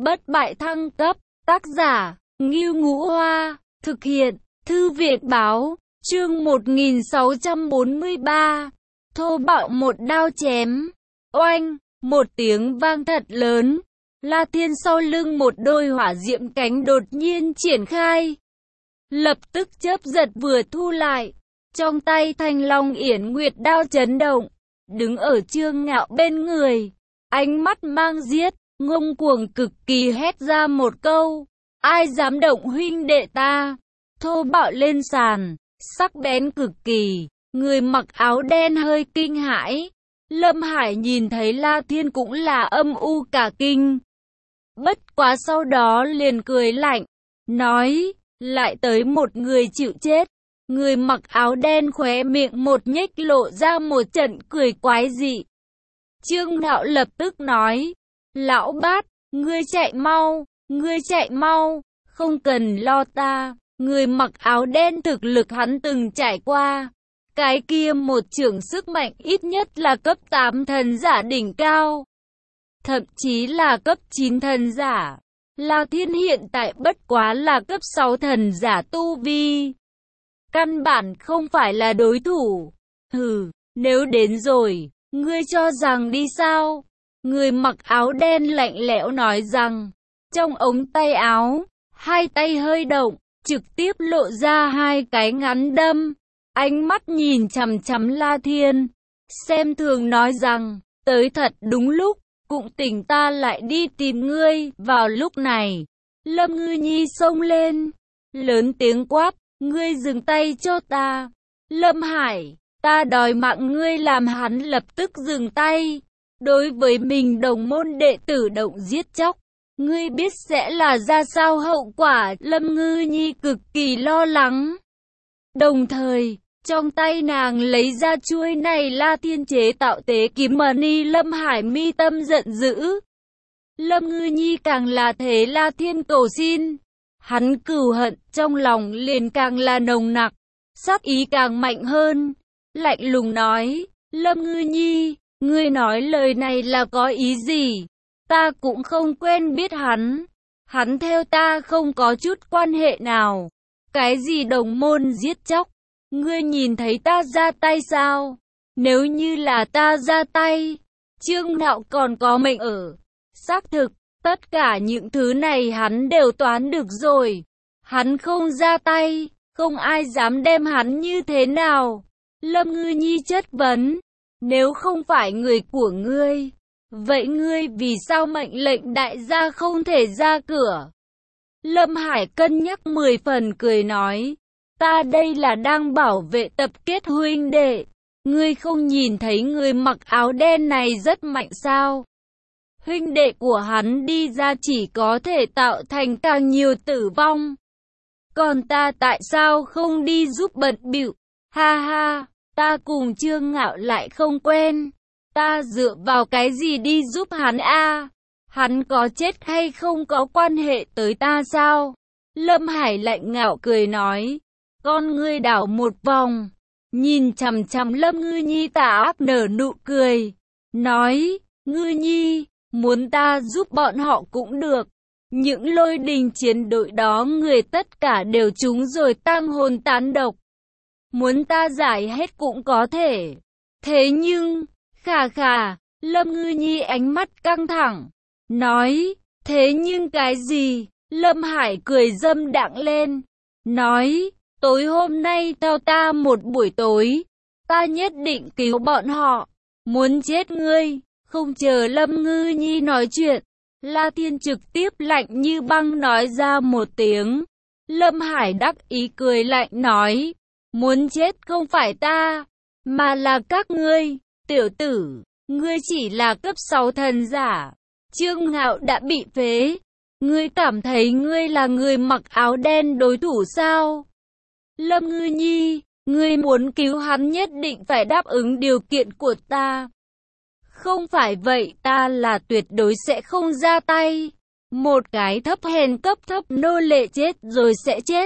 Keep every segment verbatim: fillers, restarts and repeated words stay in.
bất bại thăng cấp, tác giả, Ngưu Ngũ Hoa, thực hiện, Thư viện Báo, chương một nghìn sáu trăm bốn mươi ba, thô bạo một đao chém, oanh, một tiếng vang thật lớn, La Thiên sau lưng một đôi hỏa diệm cánh đột nhiên triển khai, lập tức chớp giật vừa thu lại, trong tay Thanh Long Yển Nguyệt đao chấn động, đứng ở Trương Ngạo bên người, ánh mắt mang giết, ngông cuồng cực kỳ hét ra một câu, ai dám động huynh đệ ta, thô bạo lên sàn, sắc bén cực kỳ, người mặc áo đen hơi kinh hãi, Lâm Hải nhìn thấy La Thiên cũng là âm u cả kinh, bất quá sau đó liền cười lạnh, nói, lại tới một người chịu chết. Người mặc áo đen khóe miệng một nhếch lộ ra một trận cười quái dị. Trương Ngạo lập tức nói, lão bát, ngươi chạy mau, ngươi chạy mau, không cần lo ta. Người mặc áo đen thực lực hắn từng trải qua. Cái kia một trưởng sức mạnh ít nhất là cấp tám thần giả đỉnh cao. Thậm chí là cấp chín thần giả. La Thiên hiện tại bất quá là cấp sáu thần giả tu vi. Căn bản không phải là đối thủ. Hừ, nếu đến rồi, ngươi cho rằng đi sao? Người mặc áo đen lạnh lẽo nói rằng, trong ống tay áo, hai tay hơi động, trực tiếp lộ ra hai cái ngắn đâm. Ánh mắt nhìn chằm chằm La Thiên, xem thường nói rằng, tới thật đúng lúc, cũng tỉnh ta lại đi tìm ngươi. Vào lúc này, Lâm Ngư Nhi xông lên, lớn tiếng quát, ngươi dừng tay cho ta. Lâm Hải, ta đòi mạng ngươi. Làm hắn lập tức dừng tay. Đối với mình đồng môn đệ tử động giết chóc, ngươi biết sẽ là ra sao hậu quả. Lâm Ngư Nhi cực kỳ lo lắng. Đồng thời, trong tay nàng lấy ra chuôi này La Thiên chế tạo tế kiếm mani. Lâm Hải mi tâm giận dữ. Lâm Ngư Nhi càng là thế La Thiên cầu xin. Hắn cừu hận trong lòng liền càng là nồng nặc, sát ý càng mạnh hơn, lạnh lùng nói, Lâm Ngư Nhi, ngươi nói lời này là có ý gì? Ta cũng không quen biết hắn, hắn theo ta không có chút quan hệ nào, cái gì đồng môn giết chóc, ngươi nhìn thấy ta ra tay sao? Nếu như là ta ra tay, Trương Ngạo còn có mệnh ở, xác thực. Tất cả những thứ này hắn đều toán được rồi. Hắn không ra tay, không ai dám đem hắn như thế nào. Lâm Ngư Nhi chất vấn, nếu không phải người của ngươi, vậy ngươi vì sao mệnh lệnh đại gia không thể ra cửa? Lâm Hải cân nhắc mười phần cười nói, ta đây là đang bảo vệ tập kết huynh đệ. Ngươi không nhìn thấy người mặc áo đen này rất mạnh sao? Huynh đệ của hắn đi ra chỉ có thể tạo thành càng nhiều tử vong. Còn ta tại sao không đi giúp bận bịu? Ha ha, ta cùng Trương Ngạo lại không quen. Ta dựa vào cái gì đi giúp hắn a? À? Hắn có chết hay không có quan hệ tới ta sao? Lâm Hải lạnh ngạo cười nói. Con ngươi đảo một vòng, nhìn chằm chằm Lâm Ngư Nhi tà ác nở nụ cười. Nói, Ngư Nhi, muốn ta giúp bọn họ cũng được. Những lôi đình chiến đội đó người tất cả đều trúng rồi tang hồn tán độc. Muốn ta giải hết cũng có thể. Thế nhưng, khà khà, Lâm Ngư Nhi ánh mắt căng thẳng. Nói, thế nhưng cái gì? Lâm Hải cười dâm đãng lên. Nói, tối hôm nay theo ta một buổi tối. Ta nhất định cứu bọn họ. Muốn chết ngươi. Không chờ Lâm Ngư Nhi nói chuyện, La Thiên trực tiếp lạnh như băng nói ra một tiếng. Lâm Hải đắc ý cười lạnh nói, muốn chết không phải ta, mà là các ngươi, tiểu tử, ngươi chỉ là cấp sáu thần giả. Trương Ngạo đã bị phế, ngươi cảm thấy ngươi là người mặc áo đen đối thủ sao? Lâm Ngư Nhi, ngươi muốn cứu hắn nhất định phải đáp ứng điều kiện của ta. Không phải vậy ta là tuyệt đối sẽ không ra tay. Một cái thấp hèn cấp thấp nô lệ chết rồi sẽ chết.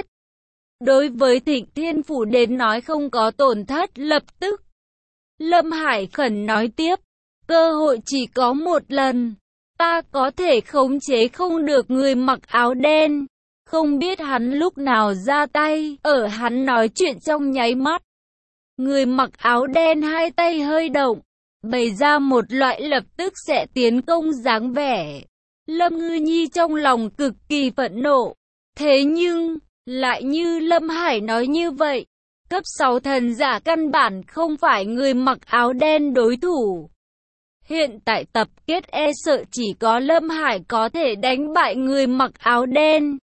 Đối với Thịnh Thiên Phủ đến nói không có tổn thất lập tức. Lâm Hải khẩn nói tiếp. Cơ hội chỉ có một lần. Ta có thể khống chế không được người mặc áo đen. Không biết hắn lúc nào ra tay, ở hắn nói chuyện trong nháy mắt. Người mặc áo đen hai tay hơi động, bày ra một loại lập tức sẽ tiến công dáng vẻ. Lâm Ngư Nhi trong lòng cực kỳ phẫn nộ. Thế nhưng, lại như Lâm Hải nói như vậy, cấp sáu thần giả căn bản không phải người mặc áo đen đối thủ. Hiện tại tập kết e sợ chỉ có Lâm Hải có thể đánh bại người mặc áo đen.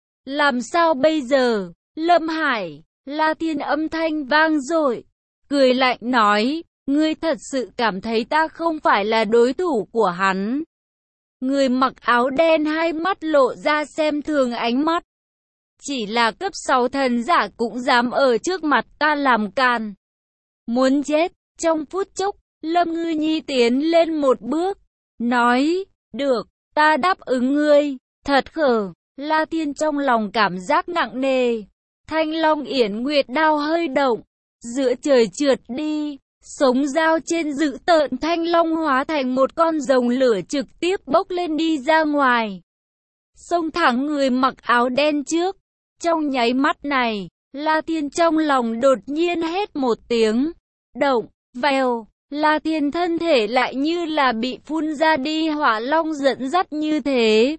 Làm sao bây giờ? Lâm Hải, La Thiên âm thanh vang dội, cười lạnh nói, ngươi thật sự cảm thấy ta không phải là đối thủ của hắn. Người mặc áo đen hai mắt lộ ra xem thường ánh mắt. Chỉ là cấp sáu thần giả cũng dám ở trước mặt ta làm càn. Muốn chết, trong phút chốc, Lâm Ngư Nhi tiến lên một bước, nói, được, ta đáp ứng ngươi, thật khờ. La Thiên trong lòng cảm giác nặng nề. Thanh Long Yển Nguyệt đao hơi động, giữa trời trượt đi, sống dao trên dữ tợn Thanh Long hóa thành một con rồng lửa trực tiếp bốc lên đi ra ngoài. Xông thẳng người mặc áo đen trước. Trong nháy mắt này, La Thiên trong lòng đột nhiên hét một tiếng. Động, vèo, La Thiên thân thể lại như là bị phun ra đi hỏa long dẫn dắt như thế.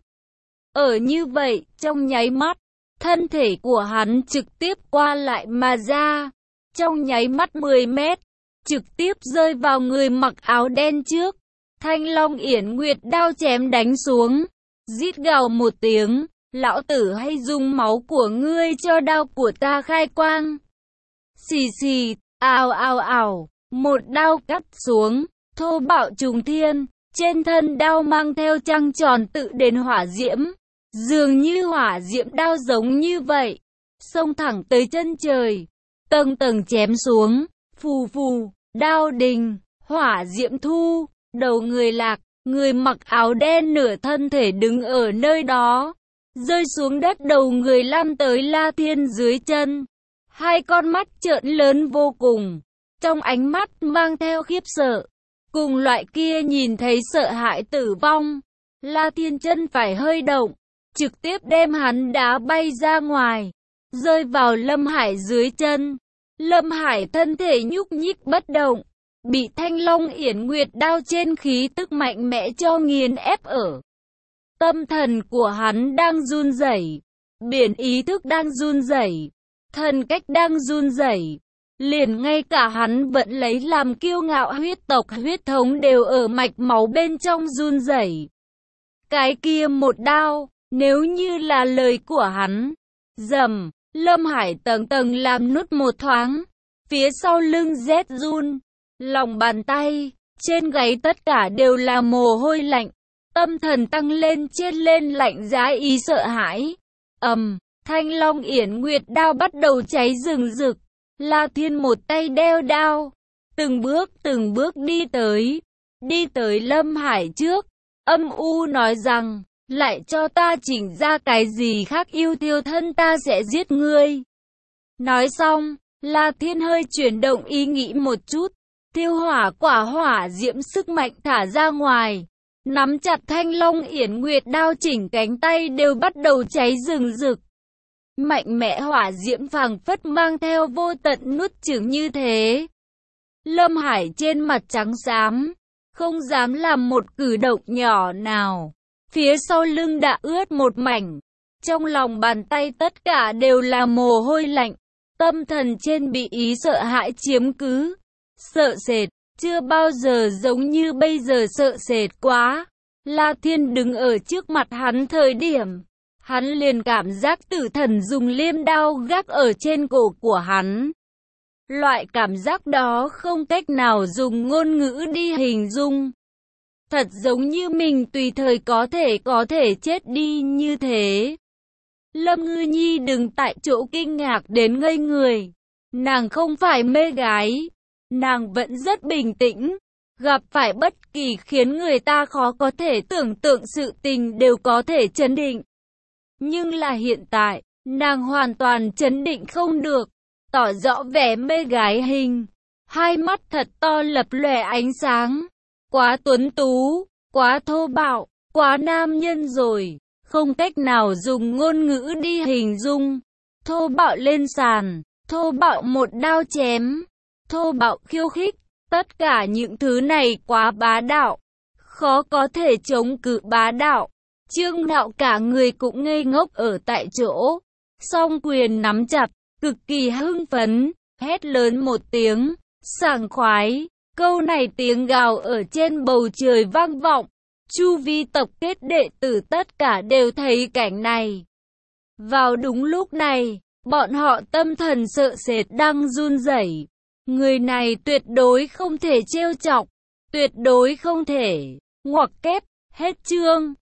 Ở như vậy, trong nháy mắt, thân thể của hắn trực tiếp qua lại mà ra. Trong nháy mắt mười mét, trực tiếp rơi vào người mặc áo đen trước. Thanh Long Yển Nguyệt đao chém đánh xuống. Rít gào một tiếng, lão tử hay dùng máu của ngươi cho đao của ta khai quang. Xì xì, ào ào ào, một đao cắt xuống, thô bạo trùng thiên. Trên thân đao mang theo trăng tròn tự đền hỏa diễm. Dường như hỏa diễm đao giống như vậy, xông thẳng tới chân trời, tầng tầng chém xuống, phù phù, đao đình, hỏa diễm thu, đầu người lạc, người mặc áo đen nửa thân thể đứng ở nơi đó, rơi xuống đất đầu người lăn tới La Thiên dưới chân, hai con mắt trợn lớn vô cùng, trong ánh mắt mang theo khiếp sợ, cùng loại kia nhìn thấy sợ hãi tử vong. La Thiên chân phải hơi động, trực tiếp đem hắn đá bay ra ngoài, rơi vào Lâm Hải dưới chân. Lâm Hải thân thể nhúc nhích bất động, bị Thanh Long Yển Nguyệt đao trên khí tức mạnh mẽ cho nghiền ép ở. Tâm thần của hắn đang run rẩy, biển ý thức đang run rẩy, thần cách đang run rẩy. Liền ngay cả hắn vẫn lấy làm kiêu ngạo huyết tộc huyết thống đều ở mạch máu bên trong run rẩy. Cái kia một đao, nếu như là lời của hắn, rầm, Lâm Hải tầng tầng làm nút một thoáng, phía sau lưng rét run, lòng bàn tay, trên gáy tất cả đều là mồ hôi lạnh, tâm thần tăng lên trên lên lạnh giá ý sợ hãi. Ầm, Thanh Long Yển Nguyệt đao bắt đầu cháy rừng rực, La Thiên một tay đeo đao, từng bước từng bước đi tới, đi tới Lâm Hải trước, âm u nói rằng, lại cho ta chỉnh ra cái gì khác yêu tiêu thân ta sẽ giết ngươi. Nói xong, La Thiên hơi chuyển động ý nghĩ một chút, tiêu hỏa quả hỏa diễm sức mạnh thả ra ngoài, nắm chặt Thanh Long Yển Nguyệt đao chỉnh cánh tay đều bắt đầu cháy rừng rực. Mạnh mẽ hỏa diễm phảng phất mang theo vô tận nuốt chửng như thế. Lâm Hải trên mặt trắng xám, không dám làm một cử động nhỏ nào. Phía sau lưng đã ướt một mảnh, trong lòng bàn tay tất cả đều là mồ hôi lạnh, tâm thần trên bị ý sợ hãi chiếm cứ, sợ sệt, chưa bao giờ giống như bây giờ sợ sệt quá. La Thiên đứng ở trước mặt hắn thời điểm, hắn liền cảm giác tử thần dùng liêm đao gác ở trên cổ của hắn. Loại cảm giác đó không cách nào dùng ngôn ngữ đi hình dung. Thật giống như mình tùy thời có thể có thể chết đi như thế. Lâm Ngư Nhi đứng tại chỗ kinh ngạc đến ngây người. Nàng không phải mê gái. Nàng vẫn rất bình tĩnh. Gặp phải bất kỳ khiến người ta khó có thể tưởng tượng sự tình đều có thể trấn định. Nhưng là hiện tại, nàng hoàn toàn trấn định không được. Tỏ rõ vẻ mê gái hình. Hai mắt thật to lập lòe ánh sáng. Quá tuấn tú, quá thô bạo, quá nam nhân rồi, không cách nào dùng ngôn ngữ đi hình dung. Thô bạo lên sàn, thô bạo một đao chém, thô bạo khiêu khích, tất cả những thứ này quá bá đạo, khó có thể chống cự bá đạo. Trương Đạo cả người cũng ngây ngốc ở tại chỗ, song quyền nắm chặt, cực kỳ hưng phấn, hét lớn một tiếng, sảng khoái. Câu này tiếng gào ở trên bầu trời vang vọng, chu vi tập kết đệ tử tất cả đều thấy cảnh này. Vào đúng lúc này, bọn họ tâm thần sợ sệt đang run rẩy. Người này tuyệt đối không thể trêu chọc, tuyệt đối không thể. Ngoặc kép, hết chương.